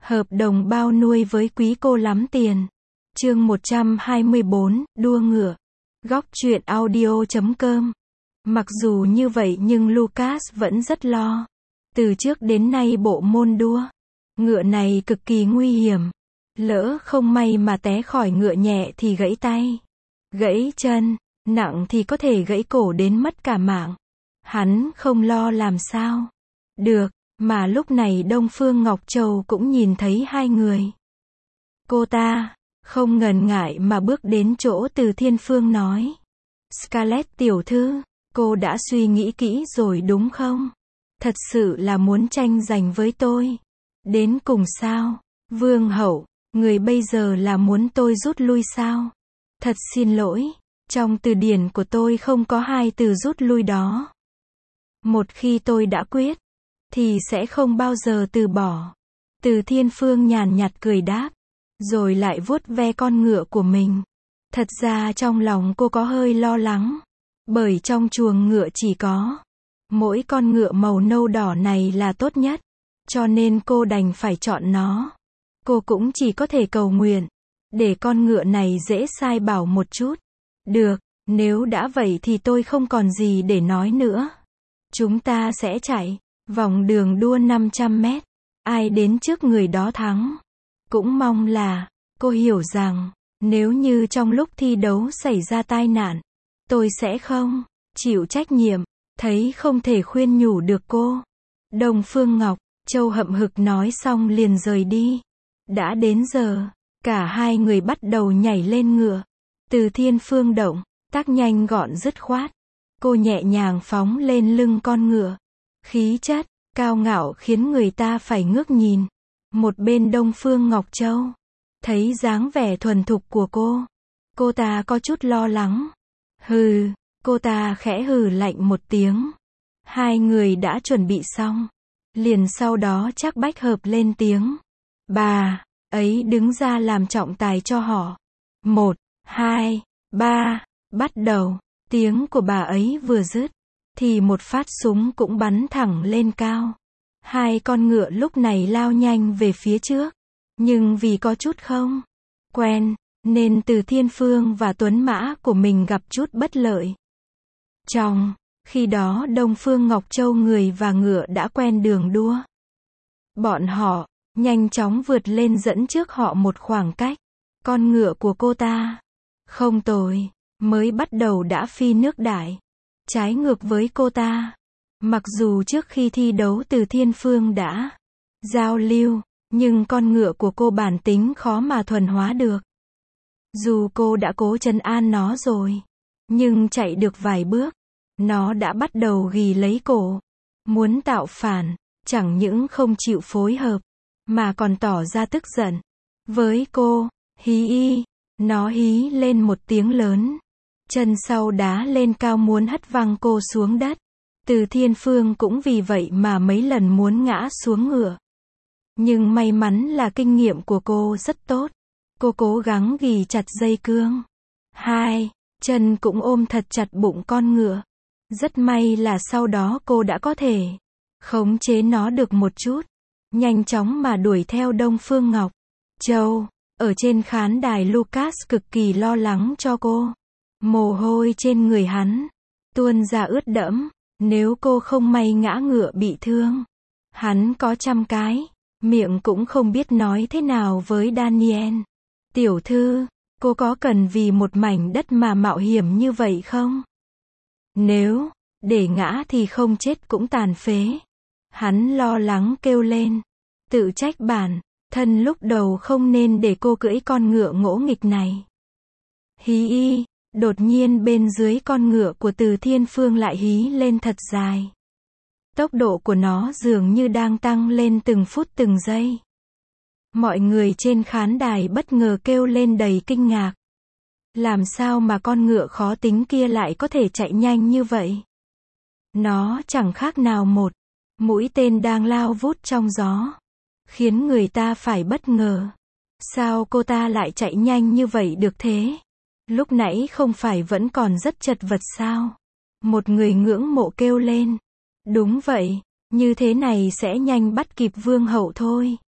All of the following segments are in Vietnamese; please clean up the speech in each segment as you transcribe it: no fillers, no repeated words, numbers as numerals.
Hợp đồng bao nuôi với quý cô lắm tiền. Chương 124, đua ngựa. Góc truyện audio.com. Mặc dù như vậy nhưng Lucas vẫn rất lo. Từ trước đến nay bộ môn đua ngựa này cực kỳ nguy hiểm. Lỡ không may mà té khỏi ngựa nhẹ thì gãy tay, gãy chân, nặng thì có thể gãy cổ đến mất cả mạng. Hắn không lo làm sao được, mà lúc này Đông Phương Ngọc Châu cũng nhìn thấy hai người. Cô ta không ngần ngại mà bước đến chỗ Từ Thiên Phương nói: Scarlett tiểu thư, cô đã suy nghĩ kỹ rồi đúng không? Thật sự là muốn tranh giành với tôi đến cùng sao? Vương hậu, người bây giờ là muốn tôi rút lui sao? Thật xin lỗi, trong từ điển của tôi không có hai từ rút lui đó. Một khi tôi đã quyết, thì sẽ không bao giờ từ bỏ. Từ Thiên Phương nhàn nhạt cười đáp, rồi lại vuốt ve con ngựa của mình. Thật ra trong lòng cô có hơi lo lắng, bởi trong chuồng ngựa chỉ có mỗi con ngựa màu nâu đỏ này là tốt nhất, cho nên cô đành phải chọn nó. Cô cũng chỉ có thể cầu nguyện, để con ngựa này dễ sai bảo một chút. Được, nếu đã vậy thì tôi không còn gì để nói nữa. Chúng ta sẽ chạy vòng đường đua 500 mét. Ai đến trước người đó thắng. Cũng mong là cô hiểu rằng, nếu như trong lúc thi đấu xảy ra tai nạn, tôi sẽ không chịu trách nhiệm. Thấy không thể khuyên nhủ được cô, Đông Phương Ngọc Châu hậm hực nói xong liền rời đi. Đã đến giờ, cả hai người bắt đầu nhảy lên ngựa. Từ Thiên Phương động tác nhanh gọn dứt khoát. Cô nhẹ nhàng phóng lên lưng con ngựa. Khí chất cao ngạo khiến người ta phải ngước nhìn. Một bên Đông Phương Ngọc Châu thấy dáng vẻ thuần thục của cô ta có chút lo lắng. Hừ, cô ta khẽ hừ lạnh một tiếng. Hai người đã chuẩn bị xong, liền sau đó Trác Bách Hợp lên tiếng. Bà ấy đứng ra làm trọng tài cho họ. 1, 2, 3, bắt đầu. Tiếng của bà ấy vừa dứt, thì một phát súng cũng bắn thẳng lên cao. Hai con ngựa lúc này lao nhanh về phía trước. Nhưng vì có chút không quen, nên Từ Thiên Phương và tuấn mã của mình gặp chút bất lợi. Trong khi đó Đông Phương Ngọc Châu người và ngựa đã quen đường đua. Bọn họ nhanh chóng vượt lên dẫn trước họ một khoảng cách. Con ngựa của cô ta không tồi, mới bắt đầu đã phi nước đại. Trái ngược với cô ta. Mặc dù trước khi thi đấu Từ Thiên Phương đã giao lưu, nhưng con ngựa của cô bản tính khó mà thuần hóa được. Dù cô đã cố trấn an nó rồi, nhưng chạy được vài bước, nó đã bắt đầu ghì lấy cổ, muốn tạo phản. Chẳng những không chịu phối hợp, mà còn tỏ ra tức giận với cô. Hí y, nó hí lên một tiếng lớn, chân sau đá lên cao muốn hất văng cô xuống đất. Từ Thiên Phương cũng vì vậy mà mấy lần muốn ngã xuống ngựa. Nhưng may mắn là kinh nghiệm của cô rất tốt. Cô cố gắng ghì chặt dây cương. Hai chân cũng ôm thật chặt bụng con ngựa. Rất may là sau đó cô đã có thể khống chế nó được một chút. Nhanh chóng mà đuổi theo Đông Phương Ngọc Châu. Ở trên khán đài Lucas cực kỳ lo lắng cho cô. Mồ hôi trên người hắn tuôn ra ướt đẫm. Nếu cô không may ngã ngựa bị thương, hắn có 100 cái miệng cũng không biết nói thế nào với Daniel. Tiểu thư, cô có cần vì một mảnh đất mà mạo hiểm như vậy không? Nếu để ngã thì không chết cũng tàn phế. Hắn lo lắng kêu lên, tự trách bản thân lúc đầu không nên để cô cưỡi con ngựa ngỗ nghịch này. Hí y, đột nhiên bên dưới con ngựa của Từ Thiên Phương lại hí lên thật dài. Tốc độ của nó dường như đang tăng lên từng phút từng giây. Mọi người trên khán đài bất ngờ kêu lên đầy kinh ngạc. Làm sao mà con ngựa khó tính kia lại có thể chạy nhanh như vậy? Nó chẳng khác nào một mũi tên đang lao vút trong gió, khiến người ta phải bất ngờ. Sao cô ta lại chạy nhanh như vậy được thế? Lúc nãy không phải vẫn còn rất chật vật sao? Một người ngưỡng mộ kêu lên. Đúng vậy, như thế này sẽ nhanh bắt kịp vương hậu thôi.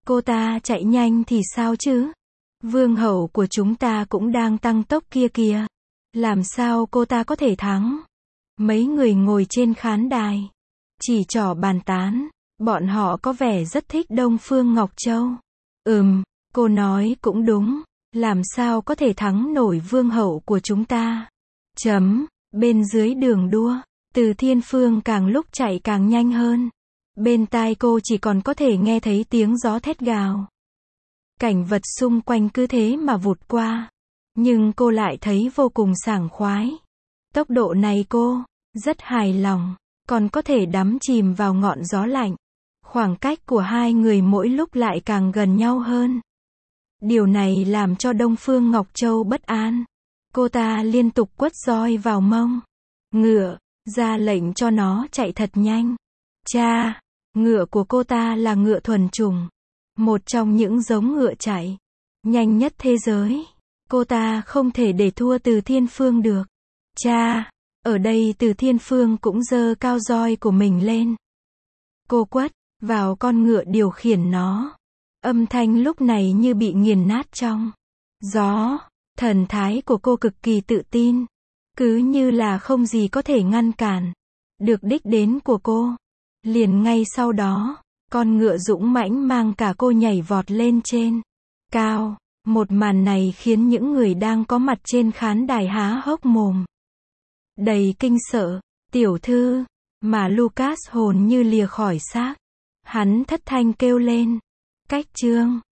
Cô ta chạy nhanh thì sao chứ? Vương hậu của chúng ta cũng đang tăng tốc kia kìa. Làm sao cô ta có thể thắng? Mấy người ngồi trên khán đài chỉ trỏ bàn tán. Bọn họ có vẻ rất thích Đông Phương Ngọc Châu. Cô nói cũng đúng. Làm sao có thể thắng nổi vương hậu của chúng ta? Bên dưới đường đua, Từ Thiên Phương càng lúc chạy càng nhanh hơn. Bên tai cô chỉ còn có thể nghe thấy tiếng gió thét gào. Cảnh vật xung quanh cứ thế mà vụt qua. Nhưng cô lại thấy vô cùng sảng khoái. Tốc độ này cô rất hài lòng, còn có thể đắm chìm vào ngọn gió lạnh. Khoảng cách của hai người mỗi lúc lại càng gần nhau hơn. Điều này làm cho Đông Phương Ngọc Châu bất an. Cô ta liên tục quất roi vào mông ngựa, ra lệnh cho nó chạy thật nhanh. Ngựa của cô ta là ngựa thuần chủng, một trong những giống ngựa chạy nhanh nhất thế giới. Cô ta không thể để thua Từ Thiên Phương được. Ở đây Từ Thiên Phương cũng giơ cao roi của mình lên. Cô quất vào con ngựa điều khiển nó. Âm thanh lúc này như bị nghiền nát trong gió. Thần thái của cô cực kỳ tự tin. Cứ như là không gì có thể ngăn cản được đích đến của cô. Liền ngay sau đó, con ngựa dũng mãnh mang cả cô nhảy vọt lên trên cao. Một màn này khiến những người đang có mặt trên khán đài há hốc mồm. Đầy kinh sợ. Tiểu thư, mà Lucas hồn như lìa khỏi xác. Hắn thất thanh kêu lên. Cách chương